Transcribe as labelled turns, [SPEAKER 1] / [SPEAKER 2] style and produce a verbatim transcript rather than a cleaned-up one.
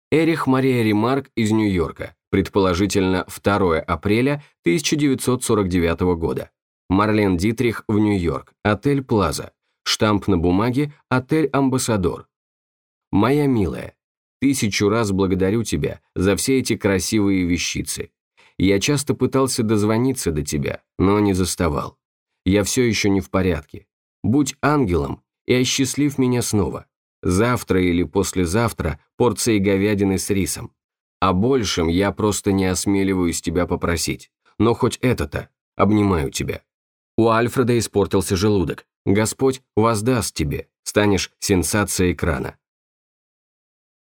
[SPEAKER 1] Эрих Мария Ремарк из Нью-Йорка, предположительно второе апреля тысяча девятьсот сорок девятого года. Марлен Дитрих в Нью-Йорк, отель Плаза, штамп на бумаге, отель Амбассадор. Моя милая, тысячу раз благодарю тебя за все эти красивые вещицы. Я часто пытался дозвониться до тебя, но не заставал. Я все еще не в порядке. Будь ангелом и осчастлив меня снова. Завтра или послезавтра порции говядины с рисом. О большем я просто не осмеливаюсь тебя попросить. Но хоть это-то. Обнимаю тебя. У Альфреда испортился желудок. Господь воздаст тебе. Станешь сенсацией экрана.